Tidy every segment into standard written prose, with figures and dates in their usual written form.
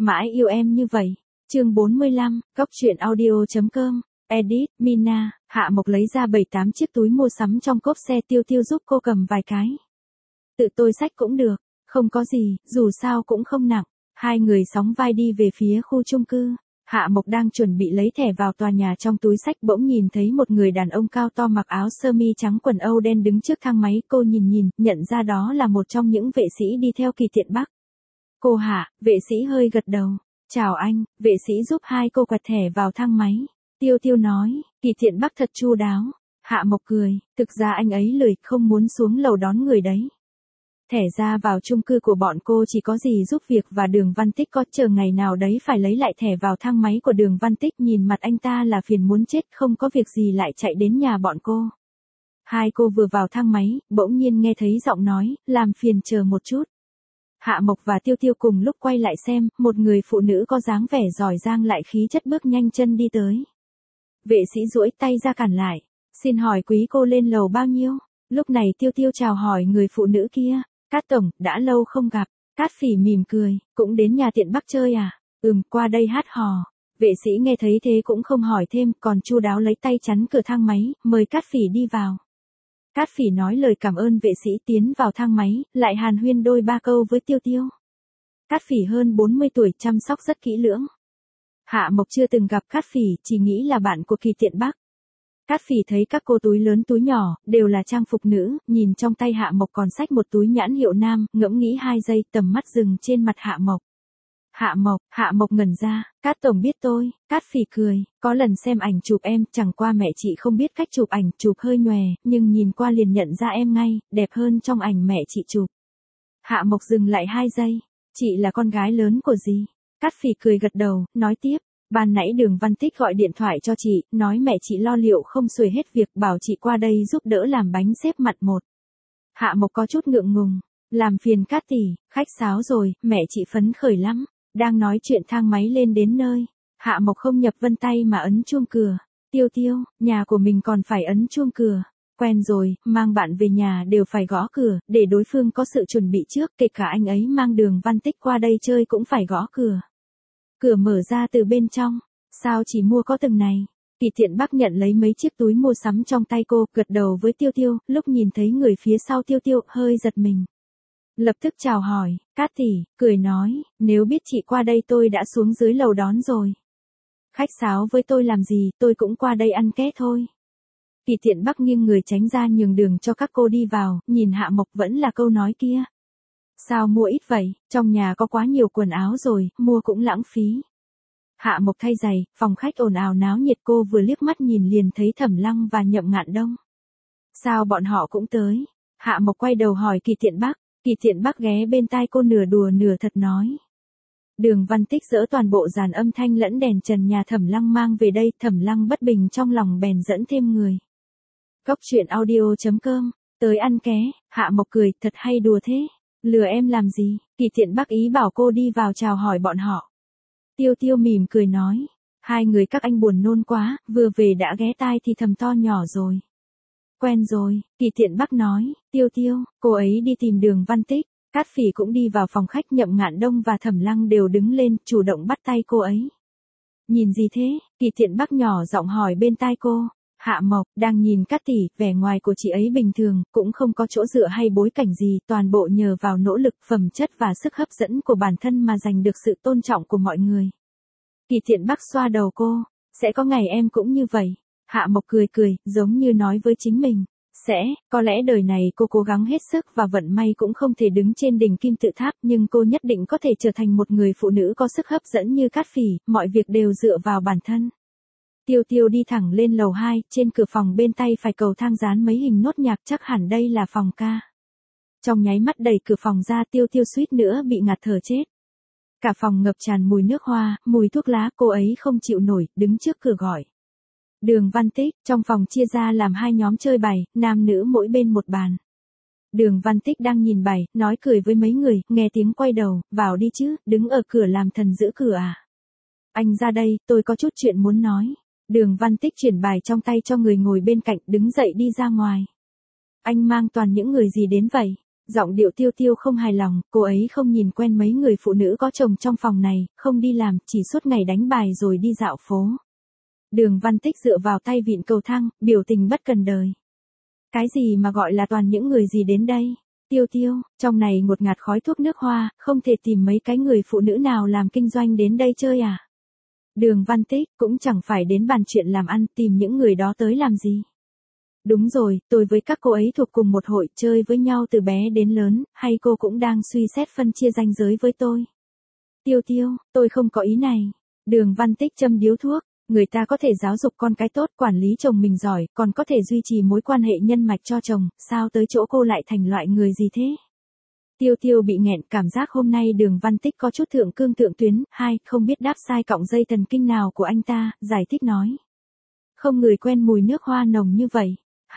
mãi yêu em như vậy. Chương 45, Cóc truyện audio.com. Edit, Mina. Hạ Mộc lấy ra 7-8 chiếc túi mua sắm trong cốp xe, Tiêu Tiêu giúp cô cầm vài cái. Tự tôi xách cũng được, không có gì, dù sao cũng không nặng. Hai người sóng vai đi về phía khu chung cư. Hạ Mộc đang chuẩn bị lấy thẻ vào tòa nhà, trong túi xách bỗng nhìn thấy một người đàn ông cao to mặc áo sơ mi trắng quần âu đen đứng trước thang máy. Cô nhìn, nhận ra đó là một trong những vệ sĩ đi theo Kỳ Thiện Bắc. Cô Hạ, vệ sĩ hơi gật đầu. Chào anh, vệ sĩ giúp hai cô quẹt thẻ vào thang máy. Tiêu Tiêu nói, Kỳ Thiện Bắc thật chu đáo. Hạ Mộc cười, thực ra anh ấy lười, không muốn xuống lầu đón người đấy. Thẻ ra vào chung cư của bọn cô chỉ có gì giúp việc và Đường Văn Tích có chờ ngày nào đấy phải lấy lại thẻ vào thang máy của Đường Văn Tích. Nhìn mặt anh ta là phiền muốn chết, không có việc gì lại chạy đến nhà bọn cô. Hai cô vừa vào thang máy, bỗng nhiên nghe thấy giọng nói, làm phiền chờ một chút. Hạ Mộc và Tiêu Tiêu cùng lúc quay lại xem, một người phụ nữ có dáng vẻ giỏi giang lại khí chất bước nhanh chân đi tới. Vệ sĩ duỗi tay ra cản lại, xin hỏi quý cô lên lầu bao nhiêu? Lúc này Tiêu Tiêu chào hỏi người phụ nữ kia. Cát tổng, đã lâu không gặp. Cát Phỉ mỉm cười, cũng đến nhà Thiện Bắc chơi à? Qua đây hát hò. Vệ sĩ nghe thấy thế cũng không hỏi thêm, còn chu đáo lấy tay chắn cửa thang máy, mời Cát Phỉ đi vào. Cát Phỉ nói lời cảm ơn vệ sĩ, tiến vào thang máy, lại hàn huyên đôi ba câu với Tiêu Tiêu. Cát Phỉ hơn 40 tuổi, chăm sóc rất kỹ lưỡng. Hạ Mộc chưa từng gặp Cát Phỉ, chỉ nghĩ là bạn của Kỳ Thiện Bắc. Cát Phỉ thấy các cô túi lớn túi nhỏ, đều là trang phục nữ, nhìn trong tay Hạ Mộc còn xách một túi nhãn hiệu nam, ngẫm nghĩ 2 giây, tầm mắt dừng trên mặt Hạ Mộc. Hạ Mộc ngẩn ra, Cát tổng biết tôi. Cát Phỉ cười, có lần xem ảnh chụp em, chẳng qua mẹ chị không biết cách chụp ảnh, chụp hơi nhòe, nhưng nhìn qua liền nhận ra em ngay, đẹp hơn trong ảnh mẹ chị chụp. Hạ Mộc dừng lại 2 giây, chị là con gái lớn của gì? Cát Phỉ cười gật đầu, nói tiếp. Ban nãy Đường Văn Tích gọi điện thoại cho chị, nói mẹ chị lo liệu không xuể hết việc, bảo chị qua đây giúp đỡ làm bánh xếp mặt một. Hạ Mộc có chút ngượng ngùng, làm phiền Cát tỷ, khách sáo rồi, mẹ chị phấn khởi lắm. Đang nói chuyện thang máy lên đến nơi, Hạ Mộc không nhập vân tay mà ấn chuông cửa. Tiêu Tiêu, nhà của mình còn phải ấn chuông cửa. Quen rồi, mang bạn về nhà đều phải gõ cửa, để đối phương có sự chuẩn bị trước, kể cả anh ấy mang Đường Văn Tích qua đây chơi cũng phải gõ cửa. Cửa mở ra từ bên trong, sao chỉ mua có từng này? Kỳ Thiện Bắc nhận lấy mấy chiếc túi mua sắm trong tay cô, gật đầu với Tiêu Tiêu, lúc nhìn thấy người phía sau Tiêu Tiêu, hơi giật mình. Lập tức chào hỏi, Cát tỷ, cười nói, nếu biết chị qua đây tôi đã xuống dưới lầu đón rồi. Khách sáo với tôi làm gì, tôi cũng qua đây ăn ké thôi. Kỳ Thiện Bắc nghiêng người tránh ra nhường đường cho các cô đi vào, nhìn Hạ Mộc vẫn là câu nói kia. Sao mua ít vậy, trong nhà có quá nhiều quần áo rồi, mua cũng lãng phí. Hạ Mộc thay giày, phòng khách ồn ào náo nhiệt, cô vừa liếc mắt nhìn liền thấy Thẩm Lăng và Nhậm Ngạn Đông. Sao bọn họ cũng tới? Hạ Mộc quay đầu hỏi Kỳ Thiện Bắc. Kỳ Thiện Bắc ghé bên tai cô nửa đùa nửa thật nói. Đường Văn Tích dỡ toàn bộ dàn âm thanh lẫn đèn trần nhà Thẩm Lăng mang về đây, Thẩm Lăng bất bình trong lòng bèn dẫn thêm người. Cóc truyện audio.com, tới ăn ké. Hạ Mộc cười, thật hay đùa thế. Lừa em làm gì? Kỳ Thiện Bắc ý bảo cô đi vào chào hỏi bọn họ. Tiêu Tiêu mỉm cười nói, hai người các anh buồn nôn quá, vừa về đã ghé tai thì thầm to nhỏ rồi. Quen rồi, Kỳ Thiện Bắc nói, Tiêu Tiêu, cô ấy đi tìm Đường Văn Tích. Cát Phỉ cũng đi vào phòng khách, Nhậm Ngạn Đông và Thẩm Lăng đều đứng lên, chủ động bắt tay cô ấy. Nhìn gì thế? Kỳ Thiện Bắc nhỏ giọng hỏi bên tai cô. Hạ Mộc, đang nhìn Cát tỷ, vẻ ngoài của chị ấy bình thường, cũng không có chỗ dựa hay bối cảnh gì, toàn bộ nhờ vào nỗ lực, phẩm chất và sức hấp dẫn của bản thân mà giành được sự tôn trọng của mọi người. Kỳ Thiện Bắc xoa đầu cô, sẽ có ngày em cũng như vậy. Hạ Mộc cười cười, giống như nói với chính mình. Có lẽ đời này cô cố gắng hết sức và vận may cũng không thể đứng trên đỉnh kim tự tháp, nhưng cô nhất định có thể trở thành một người phụ nữ có sức hấp dẫn như Cát Phỉ, mọi việc đều dựa vào bản thân. Tiêu Tiêu đi thẳng lên lầu 2, trên cửa phòng bên tay phải cầu thang dán mấy hình nốt nhạc, chắc hẳn đây là phòng ca. Trong nháy mắt đẩy cửa phòng ra, Tiêu Tiêu suýt nữa bị ngạt thở chết. Cả phòng ngập tràn mùi nước hoa, mùi thuốc lá, cô ấy không chịu nổi, đứng trước cửa gọi. Đường Văn Tích, trong phòng chia ra làm 2 nhóm chơi bài, nam nữ mỗi bên một bàn. Đường Văn Tích đang nhìn bài, nói cười với mấy người, nghe tiếng quay đầu, vào đi chứ, đứng ở cửa làm thần giữ cửa à. Anh ra đây, tôi có chút chuyện muốn nói. Đường Văn Tích chuyển bài trong tay cho người ngồi bên cạnh, đứng dậy đi ra ngoài. Anh mang toàn những người gì đến vậy? Giọng điệu Tiêu Tiêu không hài lòng, cô ấy không nhìn quen mấy người phụ nữ có chồng trong phòng này, không đi làm, chỉ suốt ngày đánh bài rồi đi dạo phố. Đường Văn Tích dựa vào tay vịn cầu thang, biểu tình bất cần đời. Cái gì mà gọi là toàn những người gì đến đây? Tiêu Tiêu, trong này ngột ngạt khói thuốc nước hoa, không thể tìm mấy cái người phụ nữ nào làm kinh doanh đến đây chơi à? Đường Văn Tích cũng chẳng phải đến bàn chuyện làm ăn, tìm những người đó tới làm gì? Đúng rồi, tôi với các cô ấy thuộc cùng một hội, chơi với nhau từ bé đến lớn, hay cô cũng đang suy xét phân chia ranh giới với tôi? Tiêu Tiêu, tôi không có ý này. Đường Văn Tích châm điếu thuốc, người ta có thể giáo dục con cái tốt, quản lý chồng mình giỏi, còn có thể duy trì mối quan hệ nhân mạch cho chồng, sao tới chỗ cô lại thành loại người gì thế? Tiêu Tiêu bị nghẹn, cảm giác hôm nay Đường Văn Tích có chút thượng cương thượng tuyến, không biết đáp sai cọng dây thần kinh nào của anh ta, giải thích nói. Không người quen mùi nước hoa nồng như vậy.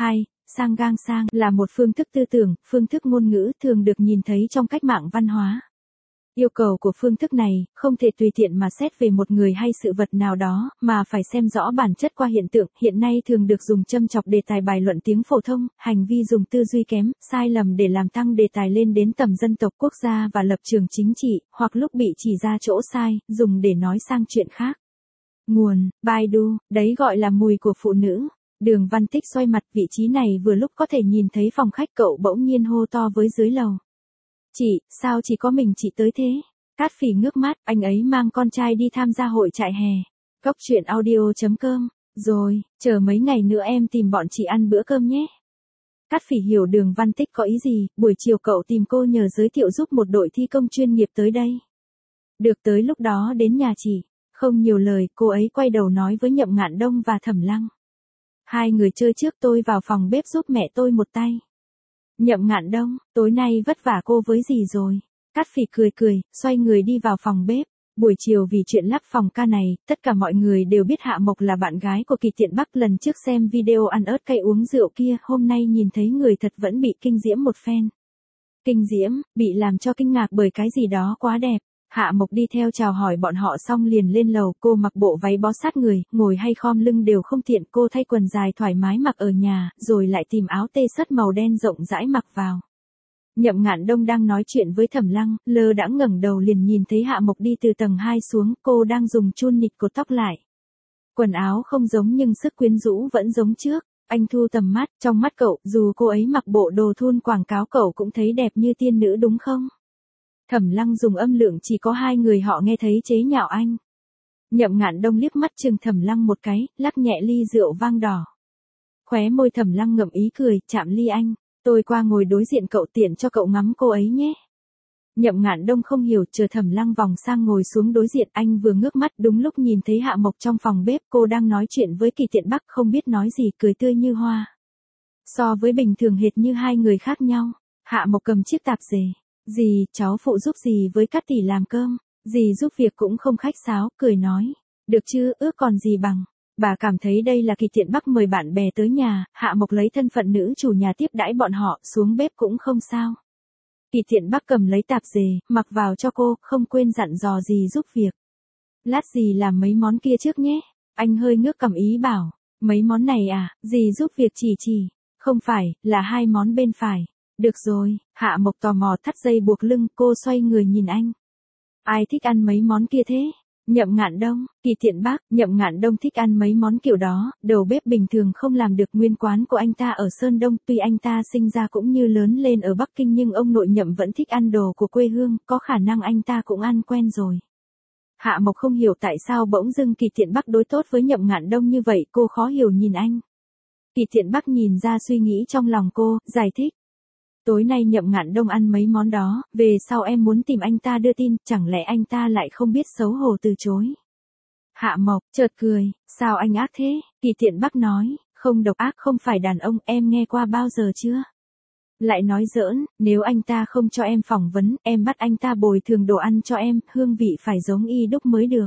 Sang gang sang là một phương thức tư tưởng, phương thức ngôn ngữ thường được nhìn thấy trong cách mạng văn hóa. Yêu cầu của phương thức này, không thể tùy tiện mà xét về một người hay sự vật nào đó, mà phải xem rõ bản chất qua hiện tượng, hiện nay thường được dùng châm chọc đề tài bài luận tiếng phổ thông, hành vi dùng tư duy kém, sai lầm để làm tăng đề tài lên đến tầm dân tộc quốc gia và lập trường chính trị, hoặc lúc bị chỉ ra chỗ sai, dùng để nói sang chuyện khác. Nguồn, Baidu, đấy gọi là mùi của phụ nữ. Đường Văn Tích xoay mặt, vị trí này vừa lúc có thể nhìn thấy phòng khách, cậu bỗng nhiên hô to với dưới lầu. Chị, sao chỉ có mình chị tới thế? Cát Phỉ ngước mắt, anh ấy mang con trai đi tham gia hội trại hè. Góc truyện audio.com, rồi, chờ mấy ngày nữa em tìm bọn chị ăn bữa cơm nhé. Cát Phỉ hiểu Đường Văn Tích có ý gì, buổi chiều cậu tìm cô nhờ giới thiệu giúp một đội thi công chuyên nghiệp tới đây. Được, tới lúc đó đến nhà chị. Không nhiều lời, cô ấy quay đầu nói với Nhậm Ngạn Đông và Thẩm Lăng. Hai người chơi trước, tôi vào phòng bếp giúp mẹ tôi một tay. Nhậm Ngạn Đông, tối nay vất vả cô với gì rồi? Cát Phỉ cười, xoay người đi vào phòng bếp. Buổi chiều vì chuyện lắp phòng ca này, tất cả mọi người đều biết Hạ Mộc là bạn gái của Kỳ Tiện Bắc. Lần trước xem video ăn ớt cay uống rượu kia, hôm nay nhìn thấy người thật vẫn bị kinh diễm một phen. Kinh diễm, bị làm cho kinh ngạc bởi cái gì đó quá đẹp. Hạ Mộc đi theo chào hỏi bọn họ xong liền lên lầu, cô mặc bộ váy bó sát người, ngồi hay khom lưng đều không tiện, cô thay quần dài thoải mái mặc ở nhà, rồi lại tìm áo tê sất màu đen rộng rãi mặc vào. Nhậm Ngạn Đông đang nói chuyện với Thẩm Lăng, lơ đãng ngẩng đầu liền nhìn thấy Hạ Mộc đi từ tầng 2 xuống, cô đang dùng chun nịt cột tóc lại. Quần áo không giống nhưng sức quyến rũ vẫn giống trước. Anh thu tầm mắt, trong mắt cậu, dù cô ấy mặc bộ đồ thun quảng cáo cậu cũng thấy đẹp như tiên nữ đúng không? Thẩm Lăng dùng âm lượng chỉ có hai người họ nghe thấy chế nhạo anh. Nhậm Ngạn Đông liếc mắt chừng Thẩm Lăng một cái, lắc nhẹ ly rượu vang đỏ. Khóe môi Thẩm Lăng ngậm ý cười, chạm ly anh, tôi qua ngồi đối diện cậu tiện cho cậu ngắm cô ấy nhé. Nhậm Ngạn Đông không hiểu, chờ Thẩm Lăng vòng sang ngồi xuống đối diện, anh vừa ngước mắt đúng lúc nhìn thấy Hạ Mộc trong phòng bếp, cô đang nói chuyện với Kỳ Tiện Bắc không biết nói gì, cười tươi như hoa. So với bình thường hệt như hai người khác nhau. Hạ Mộc cầm chiếc tạp dề. Dì, cháu phụ giúp dì với Cát tỷ làm cơm. Dì giúp việc cũng không khách sáo, cười nói. Được chứ, ước còn gì bằng. Bà cảm thấy đây là Kỳ Tiện Bắc mời bạn bè tới nhà, Hạ Mộc lấy thân phận nữ chủ nhà tiếp đãi bọn họ, xuống bếp cũng không sao. Kỳ Tiện Bắc cầm lấy tạp dề, mặc vào cho cô, không quên dặn dò dì giúp việc. Lát dì làm mấy món kia trước nhé. Anh hơi ngước cầm ý bảo. Mấy món này à, dì giúp việc chỉ. Không phải, là hai món bên phải. Được rồi, Hạ Mộc tò mò thắt dây buộc lưng, cô xoay người nhìn anh. Ai thích ăn mấy món kia thế? Nhậm Ngạn Đông, Kỳ Tiện Bắc, Nhậm Ngạn Đông thích ăn mấy món kiểu đó, đầu bếp bình thường không làm được. Nguyên quán của anh ta ở Sơn Đông, tuy anh ta sinh ra cũng như lớn lên ở Bắc Kinh nhưng ông nội Nhậm vẫn thích ăn đồ của quê hương, có khả năng anh ta cũng ăn quen rồi. Hạ Mộc không hiểu tại sao bỗng dưng Kỳ Tiện Bắc đối tốt với Nhậm Ngạn Đông như vậy, cô khó hiểu nhìn anh. Kỳ Tiện Bắc nhìn ra suy nghĩ trong lòng cô, giải thích. Tối nay Nhậm Ngạn Đông ăn mấy món đó, về sau em muốn tìm anh ta đưa tin, chẳng lẽ anh ta lại không biết xấu hổ từ chối. Hạ Mộc, chợt cười, sao anh ác thế? Kỳ Tiện Bắc nói, không độc ác, không phải đàn ông, em nghe qua bao giờ chưa? Lại nói giỡn, nếu anh ta không cho em phỏng vấn, em bắt anh ta bồi thường đồ ăn cho em, hương vị phải giống y đúc mới được.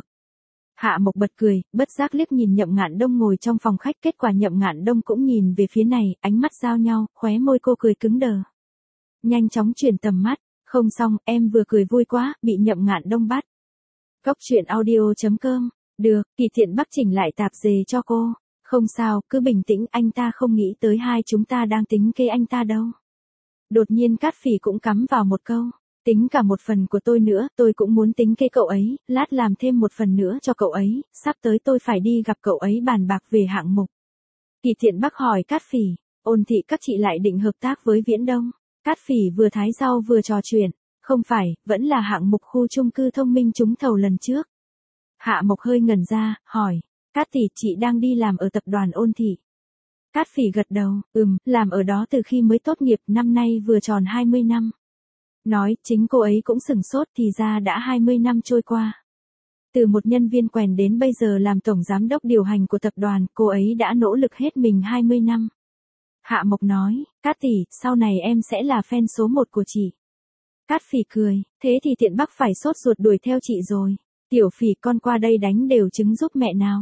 Hạ Mộc bật cười, bất giác liếc nhìn Nhậm Ngạn Đông ngồi trong phòng khách, kết quả Nhậm Ngạn Đông cũng nhìn về phía này, ánh mắt giao nhau, khóe môi cô cười cứng đờ. Nhanh chóng chuyển tầm mắt, không xong, em vừa cười vui quá, bị Nhậm Ngạn Đông bắt. Góc truyện audio.com, được, Kỳ Tiện Bắc chỉnh lại tạp dề cho cô. Không sao, cứ bình tĩnh, anh ta không nghĩ tới hai chúng ta đang tính kế anh ta đâu. Đột nhiên Cát Phỉ cũng cắm vào một câu. Tính cả một phần của tôi nữa, tôi cũng muốn tính kế cậu ấy, lát làm thêm một phần nữa cho cậu ấy, sắp tới tôi phải đi gặp cậu ấy bàn bạc về hạng mục. Kỳ Thiện Bắc hỏi Cát Phỉ, Ôn thị các chị lại định hợp tác với Viễn Đông. Cát Phỉ vừa thái rau vừa trò chuyện, không phải, vẫn là hạng mục khu chung cư thông minh trúng thầu lần trước. Hạ Mộc hơi ngẩn ra, hỏi, Cát tỷ chị đang đi làm ở tập đoàn Ôn thị. Cát Phỉ gật đầu, làm ở đó từ khi mới tốt nghiệp, năm nay vừa tròn 20 năm. Nói, chính cô ấy cũng sửng sốt, thì ra đã 20 năm trôi qua. Từ một nhân viên quèn đến bây giờ làm tổng giám đốc điều hành của tập đoàn, cô ấy đã nỗ lực hết mình 20 năm. Hạ Mộc nói, Cát tỷ, sau này em sẽ là fan số 1 của chị. Cát Phỉ cười, thế thì Thiện Bắc phải sốt ruột đuổi theo chị rồi. Tiểu Phỉ, con qua đây đánh đều trứng giúp mẹ nào.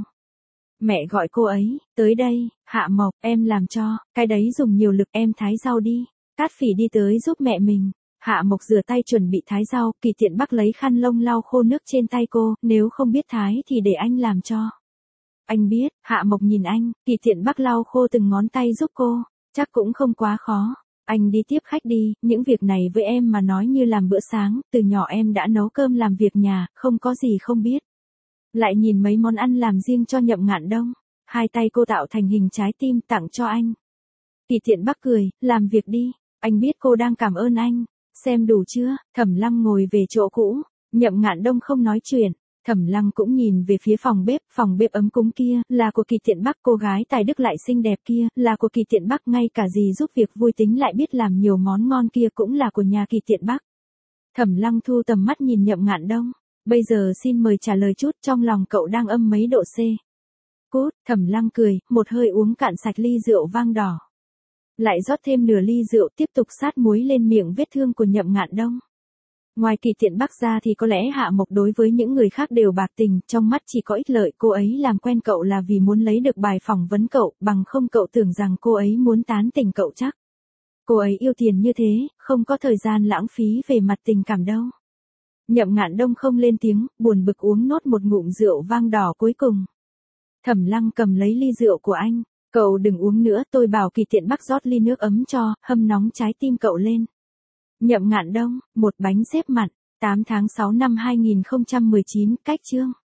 Mẹ gọi cô ấy, tới đây. Hạ Mộc, em làm cho, cái đấy dùng nhiều lực, em thái rau đi. Cát Phỉ đi tới giúp mẹ mình. Hạ Mộc rửa tay chuẩn bị thái rau, Kỳ Thiện Bắc lấy khăn lông lau khô nước trên tay cô, nếu không biết thái thì để anh làm cho. Anh biết. Hạ Mộc nhìn anh, Kỳ Thiện Bắc lau khô từng ngón tay giúp cô, chắc cũng không quá khó. Anh đi tiếp khách đi, những việc này với em mà nói như làm bữa sáng, từ nhỏ em đã nấu cơm làm việc nhà, không có gì không biết. Lại nhìn mấy món ăn làm riêng cho Nhậm Ngạn Đông, hai tay cô tạo thành hình trái tim tặng cho anh. Kỳ Thiện Bắc cười, làm việc đi, anh biết cô đang cảm ơn anh. Xem đủ chưa? Thẩm Lăng ngồi về chỗ cũ, Nhậm Ngạn Đông không nói chuyện. Thẩm Lăng cũng nhìn về phía phòng bếp ấm cúng kia, là của Kỳ Thiện Bắc, cô gái tài đức lại xinh đẹp kia, là của Kỳ Thiện Bắc, ngay cả gì giúp việc vui tính lại biết làm nhiều món ngon kia cũng là của nhà Kỳ Thiện Bắc. Thẩm Lăng thu tầm mắt nhìn Nhậm Ngạn Đông, bây giờ xin mời trả lời chút, trong lòng cậu đang âm mấy độ C? Cút, Thẩm Lăng cười, một hơi uống cạn sạch ly rượu vang đỏ. Lại rót thêm nửa ly rượu, tiếp tục sát muối lên miệng vết thương của Nhậm Ngạn Đông. Ngoài Kỳ Thiện Bắc ra thì có lẽ Hạ Mộc đối với những người khác đều bạc tình, trong mắt chỉ có ích lợi, cô ấy làm quen cậu là vì muốn lấy được bài phỏng vấn cậu, bằng không cậu tưởng rằng cô ấy muốn tán tỉnh cậu chắc. Cô ấy yêu tiền như thế, không có thời gian lãng phí về mặt tình cảm đâu. Nhậm Ngạn Đông không lên tiếng, buồn bực uống nốt một ngụm rượu vang đỏ cuối cùng. Thẩm Lăng cầm lấy ly rượu của anh, cậu đừng uống nữa, tôi bảo Kỳ Thiện Bắc rót ly nước ấm cho, hâm nóng trái tim cậu lên. Nhậm Ngạn Đông, một bánh xếp mặn, 8 tháng 6 năm 2019, cách chương.